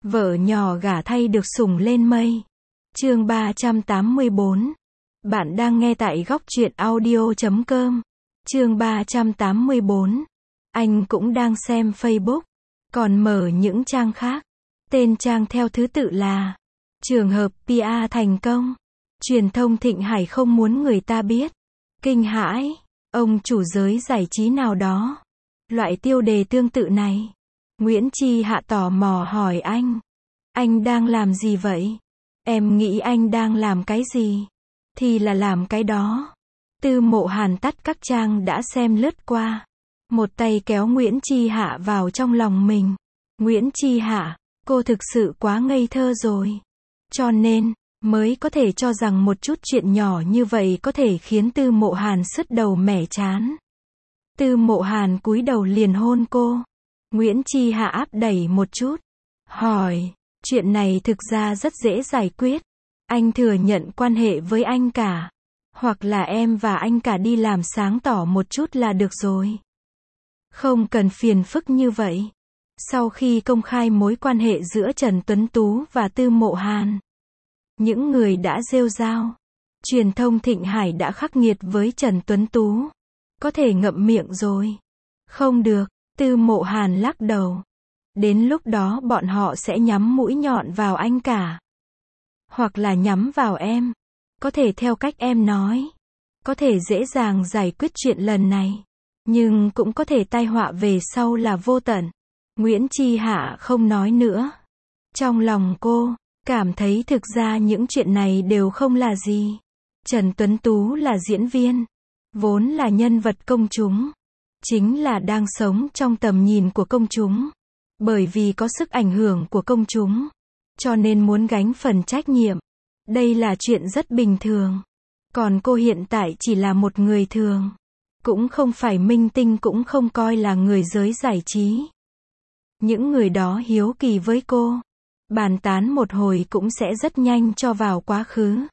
Vợ nhỏ gả thay được sủng lên mây. Chương 384. Bạn đang nghe tại góc truyện audio.com. Chương 384. Anh cũng đang xem Facebook, còn mở những trang khác. Tên trang theo thứ tự là trường hợp PR thành công. Truyền thông Thịnh Hải không muốn người ta biết. Kinh hãi, ông chủ giới giải trí nào đó. Loại tiêu đề tương tự này. Nguyễn Chi Hạ tò mò hỏi anh đang làm gì vậy? Em nghĩ anh đang làm cái gì? Thì là làm cái đó. Tư Mộ Hàn tắt các trang đã xem lướt qua. Một tay kéo Nguyễn Chi Hạ vào trong lòng mình. Nguyễn Chi Hạ, cô thực sự quá ngây thơ rồi. Cho nên, mới có thể cho rằng một chút chuyện nhỏ như vậy có thể khiến Tư Mộ Hàn sứt đầu mẻ trán. Tư Mộ Hàn cúi đầu liền hôn cô. Nguyễn Chi Hạ áp đẩy một chút. Hỏi, chuyện này thực ra rất dễ giải quyết. Anh thừa nhận quan hệ với anh cả. Hoặc là em và anh cả đi làm sáng tỏ một chút là được rồi. Không cần phiền phức như vậy. Sau khi công khai mối quan hệ giữa Trần Tuấn Tú và Tư Mộ Hàn, những người đã rêu rao. Truyền thông Thịnh Hải đã khắc nghiệt với Trần Tuấn Tú. Có thể ngậm miệng rồi. Không được, Tư Mộ Hàn lắc đầu. Đến lúc đó bọn họ sẽ nhắm mũi nhọn vào anh cả. Hoặc là nhắm vào em. Có thể theo cách em nói. Có thể dễ dàng giải quyết chuyện lần này. Nhưng cũng có thể tai họa về sau là vô tận. Nguyễn Chi Hạ không nói nữa. Trong lòng cô, cảm thấy thực ra những chuyện này đều không là gì. Trần Tuấn Tú là diễn viên. Vốn là nhân vật công chúng. Chính là đang sống trong tầm nhìn của công chúng. Bởi vì có sức ảnh hưởng của công chúng. Cho nên muốn gánh phần trách nhiệm. Đây là chuyện rất bình thường. Còn cô hiện tại chỉ là một người thường. Cũng không phải minh tinh, cũng không coi là người giới giải trí. Những người đó hiếu kỳ với cô. Bàn tán một hồi cũng sẽ rất nhanh cho vào quá khứ.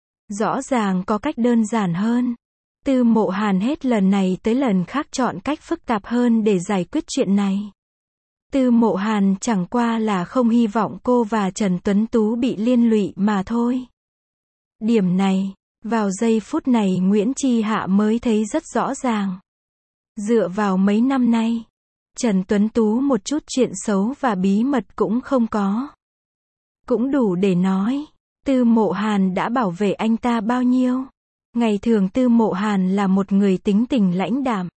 Rõ ràng có cách đơn giản hơn. Tư Mộ Hàn hết lần này tới lần khác chọn cách phức tạp hơn để giải quyết chuyện này. Tư Mộ Hàn chẳng qua là không hy vọng cô và Trần Tuấn Tú bị liên lụy mà thôi. Điểm này, vào giây phút này Nguyễn Chi Hạ mới thấy rất rõ ràng. Dựa vào mấy năm nay, Trần Tuấn Tú một chút chuyện xấu và bí mật cũng không có. Cũng đủ để nói, Tư Mộ Hàn đã bảo vệ anh ta bao nhiêu. Ngày thường Tư Mộ Hàn là một người tính tình lãnh đạm.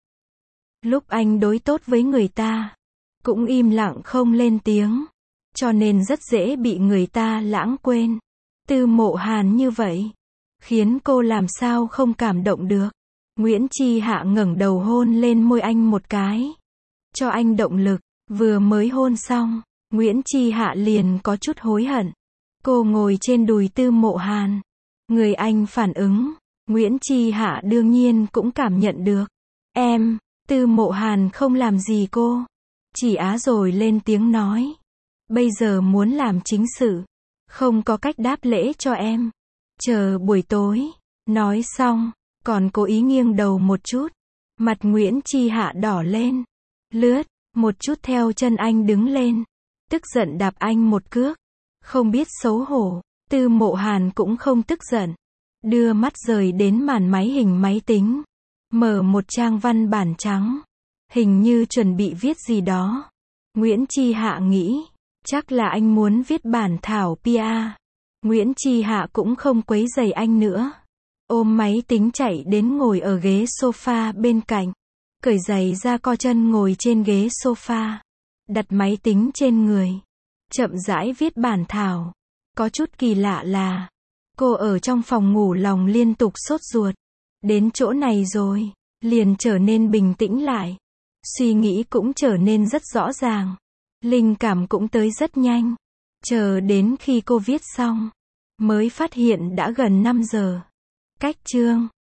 Lúc anh đối tốt với người ta, cũng im lặng không lên tiếng. Cho nên rất dễ bị người ta lãng quên. Tư Mộ Hàn như vậy, khiến cô làm sao không cảm động được. Nguyễn Chi Hạ ngẩng đầu hôn lên môi anh một cái. Cho anh động lực. Vừa mới hôn xong, Nguyễn Chi Hạ liền có chút hối hận. Cô ngồi trên đùi Tư Mộ Hàn. Người anh phản ứng. Nguyễn Chi Hạ đương nhiên cũng cảm nhận được. Em, Tư Mộ Hàn không làm gì cô. Chỉ á rồi lên tiếng nói. Bây giờ muốn làm chính sự. Không có cách đáp lễ cho em. Chờ buổi tối. Nói xong, còn cố ý nghiêng đầu một chút. Mặt Nguyễn Chi Hạ đỏ lên. Lướt, một chút theo chân anh đứng lên. Tức giận đạp anh một cước. Không biết xấu hổ. Tư Mộ Hàn cũng không tức giận. Đưa mắt rời đến màn máy hình máy tính. Mở một trang văn bản trắng. Hình như chuẩn bị viết gì đó. Nguyễn Chi Hạ nghĩ. Chắc là anh muốn viết bản thảo PR. Nguyễn Chi Hạ cũng không quấy rầy anh nữa. Ôm máy tính chạy đến ngồi ở ghế sofa bên cạnh. Cởi giày ra co chân ngồi trên ghế sofa. Đặt máy tính trên người. Chậm rãi viết bản thảo. Có chút kỳ lạ là, cô ở trong phòng ngủ lòng liên tục sốt ruột. Đến chỗ này rồi, liền trở nên bình tĩnh lại. Suy nghĩ cũng trở nên rất rõ ràng. Linh cảm cũng tới rất nhanh. Chờ đến khi cô viết xong, mới phát hiện đã gần 5 giờ. Cách chương